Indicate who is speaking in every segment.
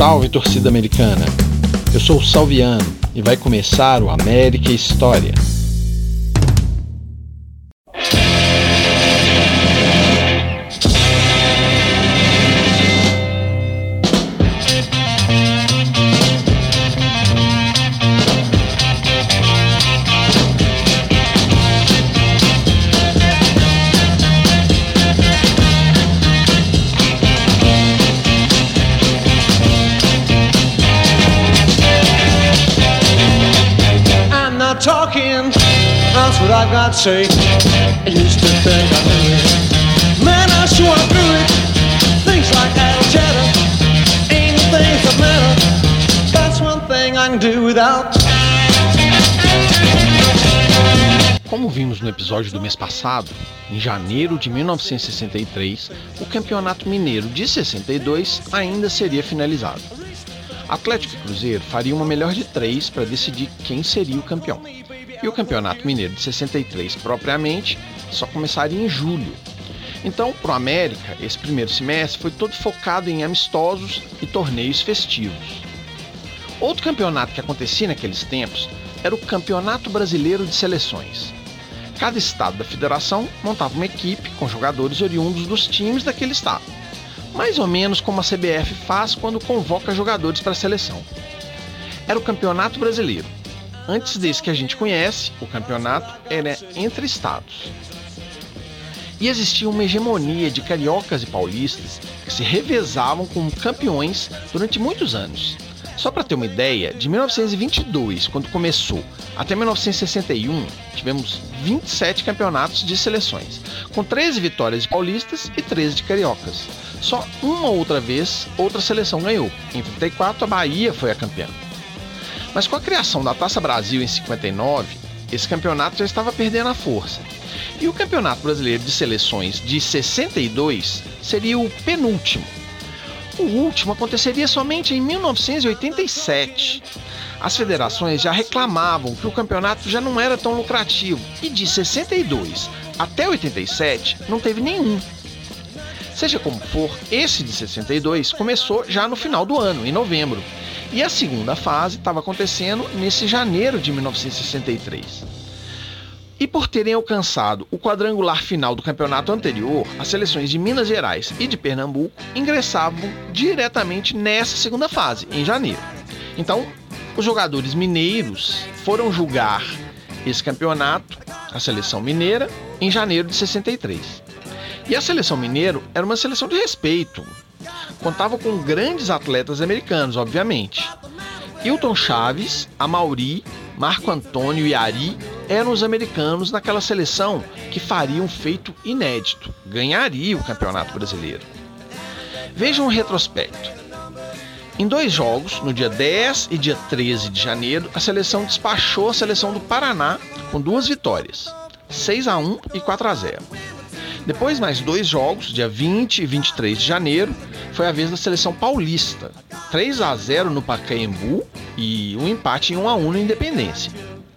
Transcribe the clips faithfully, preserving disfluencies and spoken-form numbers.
Speaker 1: Salve, torcida americana! Eu sou o Salviano e vai começar o América História.
Speaker 2: Talking, that's what I've got to say. I used to think I knew it. Man, I sure I grew it. Things like cattle chatter ain't the things that matter. That's one thing I can do without.
Speaker 1: Como vimos no episódio do mês passado, em janeiro de mil novecentos e sessenta e três, o Campeonato Mineiro de sessenta e dois ainda seria finalizado. Atlético e Cruzeiro fariam uma melhor de três para decidir quem seria o campeão. E o Campeonato Mineiro de sessenta e três, propriamente, só começaria em julho. Então, para o América, esse primeiro semestre foi todo focado em amistosos e torneios festivos. Outro campeonato que acontecia naqueles tempos era o Campeonato Brasileiro de Seleções. Cada estado da federação montava uma equipe com jogadores oriundos dos times daquele estado. Mais ou menos como a C B F faz quando convoca jogadores para a seleção. Era o Campeonato Brasileiro. Antes desse que a gente conhece, o campeonato era entre estados. E existia uma hegemonia de cariocas e paulistas que se revezavam como campeões durante muitos anos. Só para ter uma ideia, de mil novecentos e vinte e dois, quando começou, até mil novecentos e sessenta e um, tivemos vinte e sete campeonatos de seleções, com treze vitórias de paulistas e treze de cariocas. Só uma outra vez, outra seleção ganhou. Em trinta e quatro, a Bahia foi a campeã. Mas com a criação da Taça Brasil em cinquenta e nove, esse campeonato já estava perdendo a força. E o Campeonato Brasileiro de Seleções de sessenta e dois seria o penúltimo. O último aconteceria somente em mil novecentos e oitenta e sete. As federações já reclamavam que o campeonato já não era tão lucrativo e de sessenta e dois até oitenta e sete não teve nenhum. Seja como for, esse de sessenta e dois começou já no final do ano, em novembro, e a segunda fase estava acontecendo nesse janeiro de mil novecentos e sessenta e três. E por terem alcançado o quadrangular final do campeonato anterior, as seleções de Minas Gerais e de Pernambuco ingressavam diretamente nessa segunda fase, em janeiro. Então, os jogadores mineiros foram julgar esse campeonato, a seleção mineira, em janeiro de sessenta e três. E a seleção mineira era uma seleção de respeito. Contava com grandes atletas americanos, obviamente. Hilton Chaves, Amauri, Marco Antônio e Ari eram os americanos naquela seleção que faria um feito inédito, ganharia o Campeonato Brasileiro. Vejam um retrospecto. Em dois jogos, no dia dez e dia treze de janeiro, a seleção despachou a seleção do Paraná com duas vitórias, seis a um e quatro a zero. Depois, mais dois jogos, dia vinte e vinte e três de janeiro, foi a vez da seleção paulista, três a zero no Pacaembu e um empate em um a um na Independência.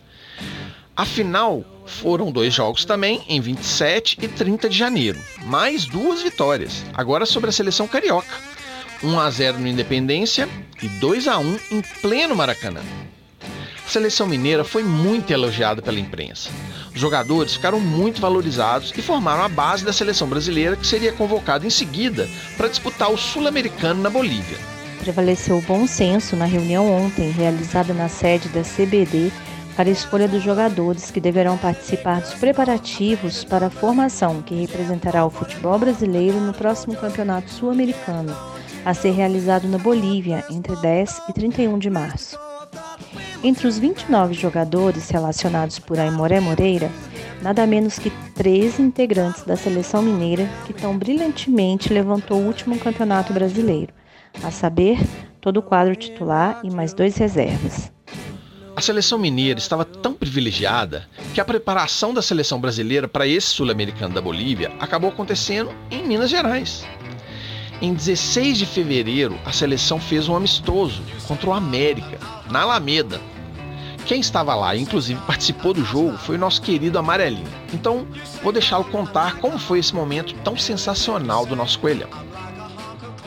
Speaker 1: Afinal, foram dois jogos também, em vinte e sete e trinta de janeiro, mais duas vitórias, agora sobre a seleção carioca, um a zero no Independência e dois a um em pleno Maracanã. A seleção mineira foi muito elogiada pela imprensa. Os jogadores ficaram muito valorizados e formaram a base da seleção brasileira, que seria convocada em seguida para disputar o Sul-Americano na Bolívia.
Speaker 3: Prevaleceu o bom senso na reunião ontem, realizada na sede da C B D, para a escolha dos jogadores que deverão participar dos preparativos para a formação que representará o futebol brasileiro no próximo Campeonato Sul-Americano, a ser realizado na Bolívia entre dez e trinta e um de março. Entre os vinte e nove jogadores relacionados por Aimoré Moreira, nada menos que treze integrantes da seleção mineira que tão brilhantemente levantou o último campeonato brasileiro, a saber, todo o quadro titular e mais dois reservas.
Speaker 1: A seleção mineira estava tão privilegiada que a preparação da seleção brasileira para esse sul-americano da Bolívia acabou acontecendo em Minas Gerais. Em dezesseis de fevereiro, a seleção fez um amistoso contra o América, na Alameda. Quem estava lá e inclusive participou do jogo foi o nosso querido Amarelinho. Então, vou deixá-lo contar como foi esse momento tão sensacional do nosso coelhão.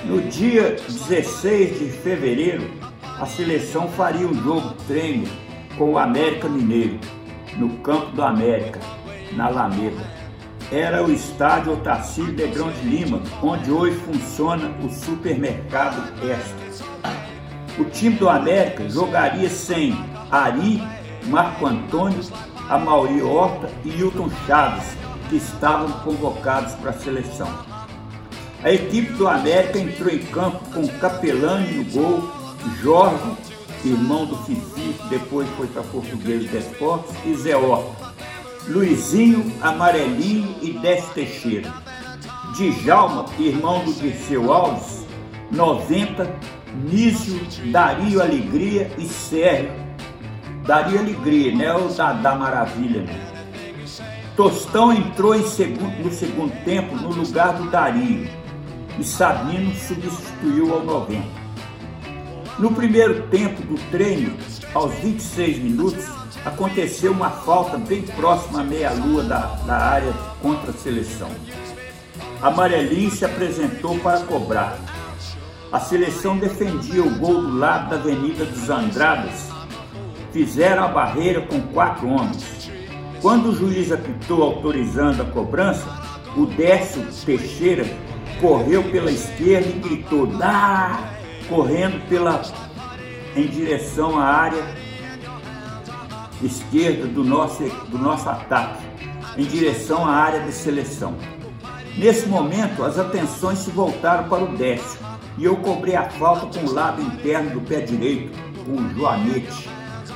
Speaker 4: No dia dezesseis de fevereiro, a seleção faria um jogo treino com o América Mineiro, no Campo do América, na Alameda. Era o estádio Otacílio Negrão de Lima, onde hoje funciona o supermercado Extra. O time do América jogaria sem Ari, Marco Antônio, Amaury Horta e Hilton Chaves, que estavam convocados para a seleção. A equipe do América entrou em campo com Capelani no gol, Jorge, irmão do Fifi, que depois foi para Portuguesa de Esportes, e Zé Horta, Luizinho, Amarelinho e Décio Teixeira. Djalma, irmão do Dirceu Alves, noventa, Nísio, Dario Alegria e Sérgio. Dario Alegria, né? O da, da Maravilha, né? Tostão entrou em segundo, no segundo tempo no lugar do Dario e Sabino substituiu ao noventa. No primeiro tempo do treino, aos vinte e seis minutos, aconteceu uma falta bem próxima à meia-lua da, da área contra a seleção. Amarelinho se apresentou para cobrar. A seleção defendia o gol do lado da Avenida dos Andradas. Fizeram a barreira com quatro homens. Quando o juiz apitou autorizando a cobrança, o Décio Teixeira correu pela esquerda e gritou "Dá!", correndo pela, em direção à área esquerda do nosso, do nosso ataque, em direção à área de seleção. Nesse momento, as atenções se voltaram para o Décio e eu cobrei a falta com o lado interno do pé direito, com o joanete.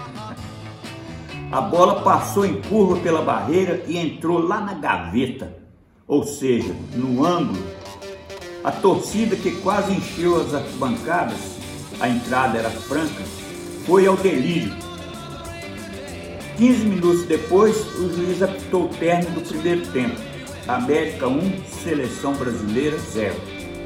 Speaker 4: A bola passou em curva pela barreira e entrou lá na gaveta, ou seja, no ângulo. A torcida, que quase encheu as arquibancadas, a entrada era franca, foi ao delírio. quinze minutos depois, o juiz apitou o término do primeiro tempo. América um, Seleção Brasileira zero.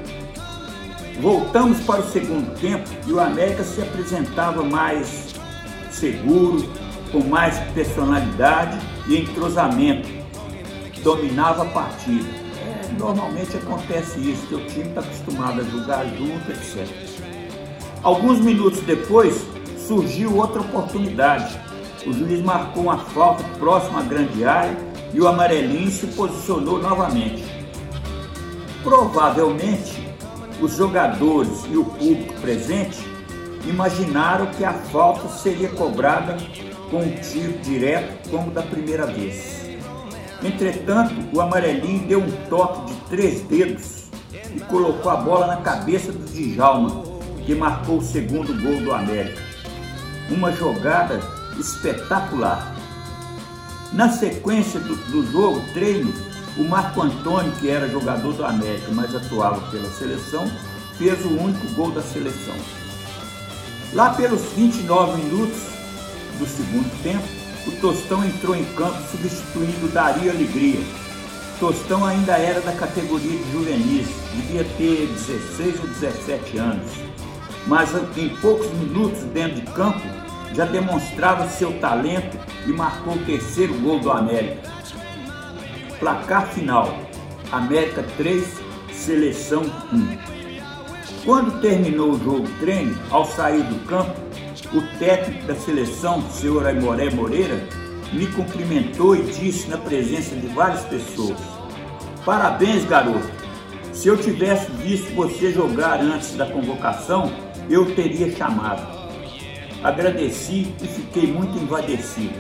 Speaker 4: Voltamos para o segundo tempo e o América se apresentava mais seguro, com mais personalidade e entrosamento. Dominava a partida. É, normalmente acontece isso, que o time está acostumado a jogar junto, etcétera. Alguns minutos depois, surgiu outra oportunidade. O juiz marcou uma falta próxima à grande área e o Amarelinho se posicionou novamente. Provavelmente, os jogadores e o público presente imaginaram que a falta seria cobrada com um tiro direto como da primeira vez. Entretanto, o Amarelinho deu um toque de três dedos e colocou a bola na cabeça do Djalma, que marcou o segundo gol do América. Uma jogada espetacular. Na sequência do, do jogo, treino, o Marco Antônio, que era jogador do América, mas atuava pela seleção, fez o único gol da seleção. Lá pelos vinte e nove minutos do segundo tempo, o Tostão entrou em campo substituindo o Dario Alegria. Tostão ainda era da categoria de juvenis, devia ter dezesseis ou dezessete anos, mas em poucos minutos dentro de campo já demonstrava seu talento e marcou o terceiro gol do América. Placar final: América três, Seleção um. Quando terminou o jogo treino, ao sair do campo, o técnico da seleção, o senhor Aimoré Moreira, me cumprimentou e disse na presença de várias pessoas: "Parabéns, garoto! Se eu tivesse visto você jogar antes da convocação, eu teria chamado." Agradeci e fiquei muito envaidecido.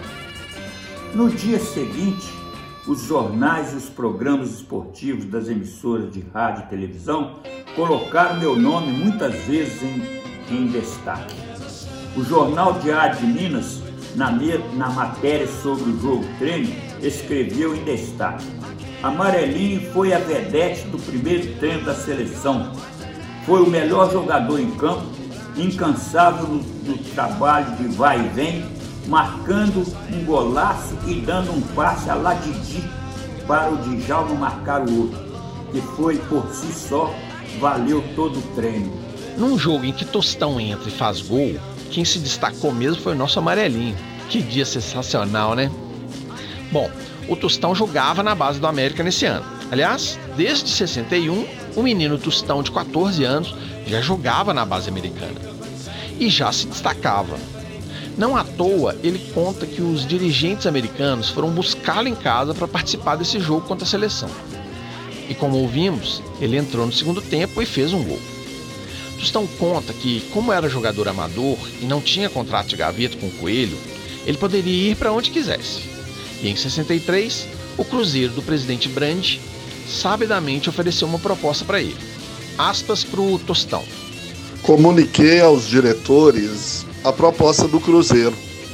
Speaker 4: No dia seguinte, os jornais e os programas esportivos das emissoras de rádio e televisão colocaram meu nome muitas vezes em, em destaque. O Jornal Diário de Minas, na, me, na matéria sobre o jogo treino, escreveu em destaque: "Amarelinho foi a vedete do primeiro treino da seleção. Foi o melhor jogador em campo, incansável no, no trabalho de vai e vem, marcando um golaço e dando um passe a lá Didi para o Djalma marcar o outro, que foi por si só, valeu todo o treino."
Speaker 1: Num jogo em que Tostão entra e faz gol, quem se destacou mesmo foi o nosso Amarelinho. Que dia sensacional, né? Bom, o Tostão jogava na base do América nesse ano. Aliás, desde sessenta e um, o menino Tostão, de quatorze anos, já jogava na base americana e já se destacava. Não à toa, ele conta que os dirigentes americanos foram buscá-lo em casa para participar desse jogo contra a seleção. E como ouvimos, ele entrou no segundo tempo e fez um gol. Tostão conta que, como era jogador amador e não tinha contrato de gaveta com o Coelho, ele poderia ir para onde quisesse. E em sessenta e três, o Cruzeiro do presidente Brandi sabidamente ofereceu uma proposta para ele. Aspas para o Tostão.
Speaker 5: Comuniquei aos diretores a proposta do Cruzeiro.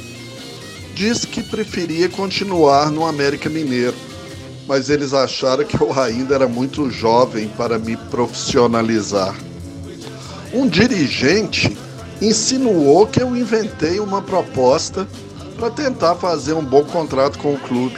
Speaker 5: Disse que preferia continuar no América Mineiro, mas eles acharam que eu ainda era muito jovem para me profissionalizar. Um dirigente insinuou que eu inventei uma proposta para tentar fazer um bom contrato com o clube.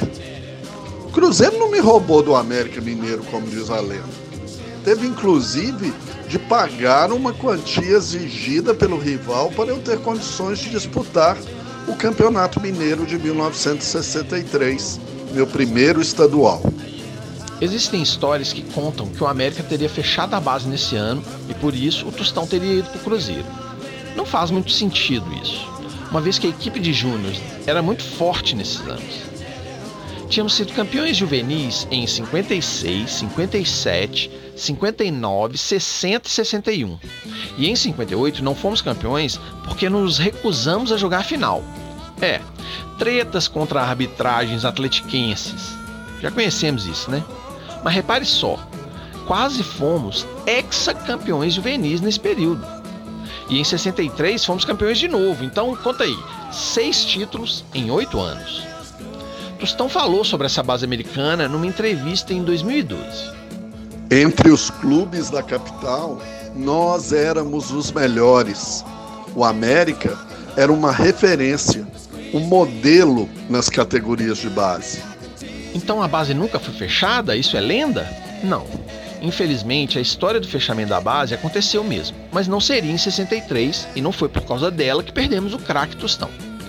Speaker 5: O Cruzeiro não me roubou do América Mineiro, como diz a lenda. Teve inclusive de pagar uma quantia exigida pelo rival para eu ter condições de disputar o Campeonato Mineiro de mil novecentos e sessenta e três, meu primeiro estadual.
Speaker 1: Existem histórias que contam que o América teria fechado a base nesse ano e por isso o Tostão teria ido para o Cruzeiro. Não faz muito sentido isso, uma vez que a equipe de júniores era muito forte nesses anos. Tínhamos sido campeões juvenis em cinquenta e seis, cinquenta e sete, cinquenta e nove, sessenta e sessenta e um. E em cinquenta e oito não fomos campeões porque nos recusamos a jogar a final. É, tretas contra arbitragens atletiquenses. Já conhecemos isso, né? Mas repare só, quase fomos ex-campeões juvenis nesse período. E em sessenta e três fomos campeões de novo. Então, conta aí, seis títulos em oito anos. Tostão falou sobre essa base americana numa entrevista em dois mil e doze.
Speaker 5: Entre os clubes da capital, nós éramos os melhores. O América era uma referência, um modelo nas categorias de base.
Speaker 1: Então a base nunca foi fechada? Isso é lenda? Não. Infelizmente, a história do fechamento da base aconteceu mesmo, mas não seria em sessenta e três e não foi por causa dela que perdemos o craque Tostão.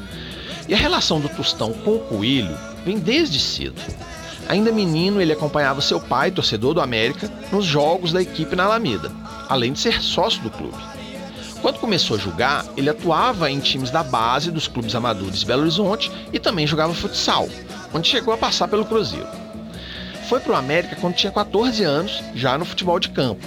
Speaker 1: E a relação do Tostão com o Coelho vem desde cedo. Ainda menino, ele acompanhava seu pai, torcedor do América, nos jogos da equipe na Alameda, além de ser sócio do clube. Quando começou a jogar, ele atuava em times da base dos clubes amadores de Belo Horizonte e também jogava futsal, onde chegou a passar pelo Cruzeiro. Foi para o América quando tinha quatorze anos, já no futebol de campo.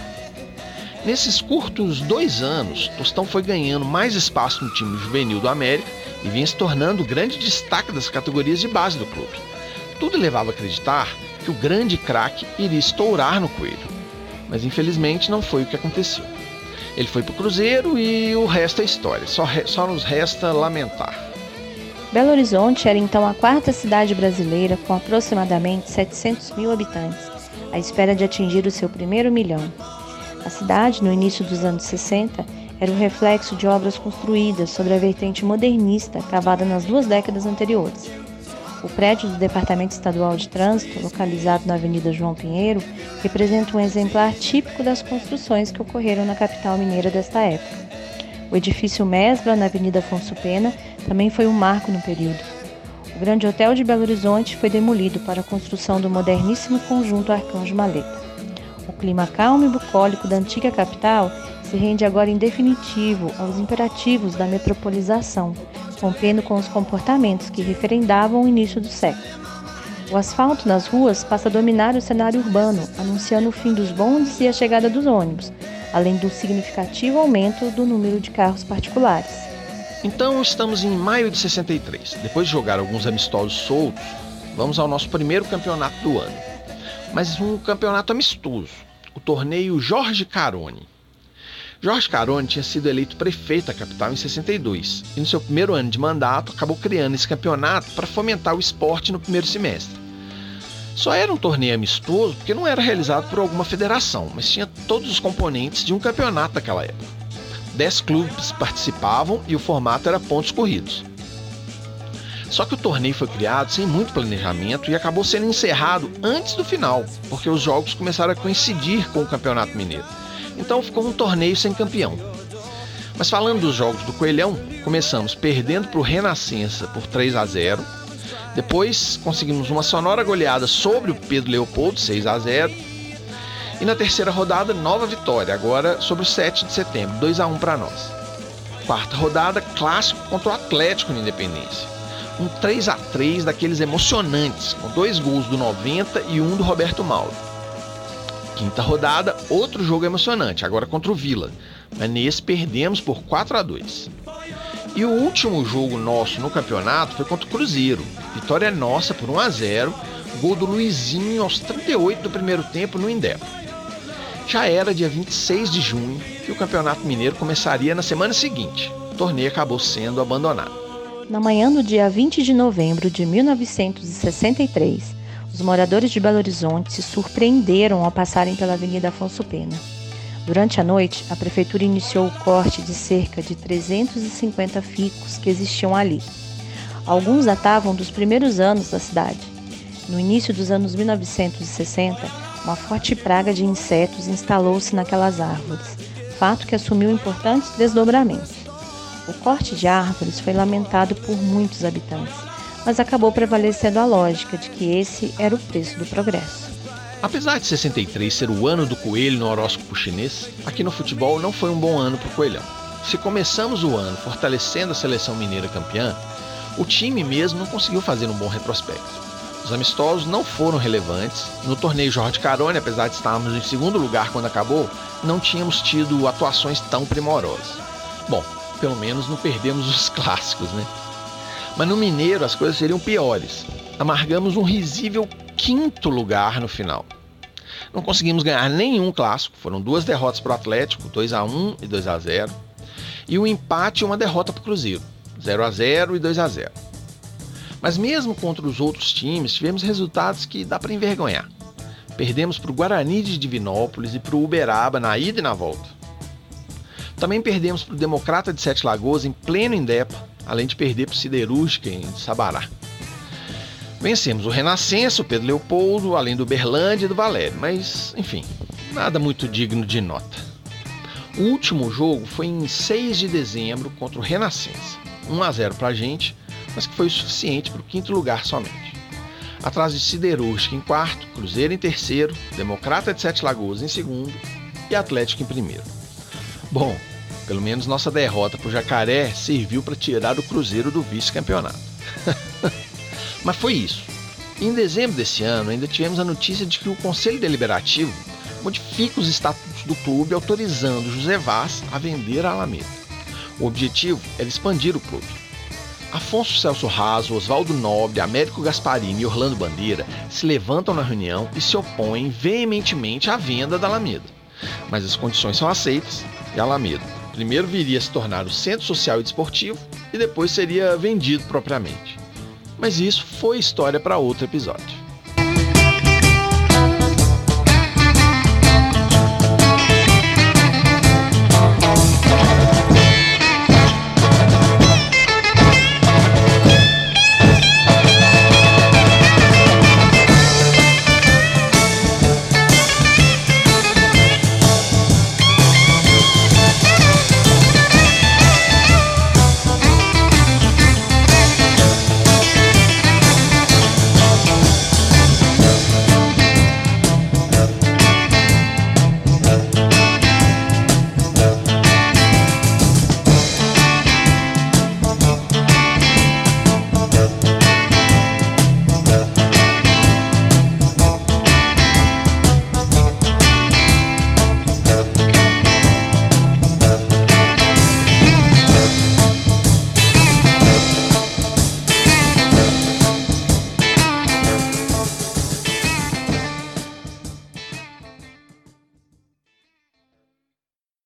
Speaker 1: Nesses curtos dois anos, Tostão foi ganhando mais espaço no time juvenil do América e vinha se tornando o grande destaque das categorias de base do clube. Tudo levava a acreditar que o grande craque iria estourar no Coelho, mas infelizmente não foi o que aconteceu. Ele foi para o Cruzeiro e o resto é história, só, re... só nos resta lamentar.
Speaker 3: Belo Horizonte era então a quarta cidade brasileira com aproximadamente setecentos mil habitantes, à espera de atingir o seu primeiro milhão. A cidade, no início dos anos sessenta, era o reflexo de obras construídas sobre a vertente modernista cavada nas duas décadas anteriores. O prédio do Departamento Estadual de Trânsito, localizado na Avenida João Pinheiro, representa um exemplar típico das construções que ocorreram na capital mineira desta época. O edifício Mesbla, na Avenida Afonso Pena, também foi um marco no período. O Grande Hotel de Belo Horizonte foi demolido para a construção do moderníssimo conjunto Arcanjo Maleta. O clima calmo e bucólico da antiga capital se rende agora em definitivo aos imperativos da metropolização, rompendo com os comportamentos que referendavam o início do século. O asfalto nas ruas passa a dominar o cenário urbano, anunciando o fim dos bondes e a chegada dos ônibus, além do significativo aumento do número de carros particulares.
Speaker 1: Então estamos em maio de sessenta e três. Depois de jogar alguns amistosos soltos, vamos ao nosso primeiro campeonato do ano. Mas um campeonato amistoso, o torneio Jorge Carone. Jorge Carone tinha sido eleito prefeito da capital em sessenta e dois e no seu primeiro ano de mandato acabou criando esse campeonato para fomentar o esporte no primeiro semestre. Só era um torneio amistoso porque não era realizado por alguma federação, mas tinha todos os componentes de um campeonato daquela época. Dez clubes participavam e o formato era pontos corridos. Só que o torneio foi criado sem muito planejamento e acabou sendo encerrado antes do final, porque os jogos começaram a coincidir com o Campeonato Mineiro. Então ficou um torneio sem campeão. Mas falando dos jogos do Coelhão, começamos perdendo para o Renascença por três a zero. Depois conseguimos uma sonora goleada sobre o Pedro Leopoldo, seis a zero. E na terceira rodada, nova vitória, agora sobre o sete de setembro, dois a um para nós. Quarta rodada, clássico contra o Atlético na Independência. Um três a três daqueles emocionantes, com dois gols do noventa e um do Roberto Mauro. Quinta rodada, outro jogo emocionante, agora contra o Vila, mas nesse perdemos por quatro a dois. E o último jogo nosso no campeonato foi contra o Cruzeiro, vitória nossa por um a zero, gol do Luizinho aos trinta e oito do primeiro tempo no Indep. Já era dia vinte e seis de junho que o Campeonato Mineiro começaria na semana seguinte. O torneio acabou sendo abandonado.
Speaker 3: Na manhã do dia vinte de novembro de mil novecentos e sessenta e três, os moradores de Belo Horizonte se surpreenderam ao passarem pela Avenida Afonso Pena. Durante a noite, a prefeitura iniciou o corte de cerca de trezentos e cinquenta ficos que existiam ali. Alguns datavam dos primeiros anos da cidade. No início dos anos mil novecentos e sessenta, uma forte praga de insetos instalou-se naquelas árvores, fato que assumiu importantes desdobramentos. O corte de árvores foi lamentado por muitos habitantes, mas acabou prevalecendo a lógica de que esse era o preço do progresso.
Speaker 1: Apesar de sessenta e três ser o ano do coelho no horóscopo chinês, aqui no futebol não foi um bom ano para o Coelhão. Se começamos o ano fortalecendo a seleção mineira campeã, o time mesmo não conseguiu fazer um bom retrospecto. Os amistosos não foram relevantes. No torneio Jorge Carone, apesar de estarmos em segundo lugar quando acabou, não tínhamos tido atuações tão primorosas. Bom, pelo menos não perdemos os clássicos, né? Mas no Mineiro as coisas seriam piores. Amargamos um risível quinto lugar no final. Não conseguimos ganhar nenhum clássico, foram duas derrotas para o Atlético, dois a um e dois a zero, e um empate e uma derrota para o Cruzeiro, zero a zero e dois a zero. Mas mesmo contra os outros times, tivemos resultados que dá para envergonhar. Perdemos para o Guarani de Divinópolis e para o Uberaba na ida e na volta. Também perdemos para o Democrata de Sete Lagoas em pleno Indep, além de perder para o Siderúrgica em Sabará. Vencemos o Renascença, o Pedro Leopoldo, além do Uberlândia e do Valério, mas, enfim, nada muito digno de nota. O último jogo foi em seis de dezembro contra o Renascença, um a zero para a gente, mas que foi o suficiente para o quinto lugar somente. Atrás de Siderúrgica em quarto, Cruzeiro em terceiro, Democrata de Sete Lagoas em segundo e Atlético em primeiro. Bom, pelo menos nossa derrota para o Jacaré serviu para tirar o Cruzeiro do vice-campeonato. Mas foi isso. Em dezembro desse ano, ainda tivemos a notícia de que o Conselho Deliberativo modifica os estatutos do clube autorizando José Vaz a vender a Alameda. O objetivo era expandir o clube. Afonso Celso Raso, Oswaldo Nobre, Américo Gasparini e Orlando Bandeira se levantam na reunião e se opõem veementemente à venda da Alameda. Mas as condições são aceitas e a Alameda primeiro viria a se tornar o centro social e desportivo e depois seria vendido propriamente. Mas isso foi história para outro episódio.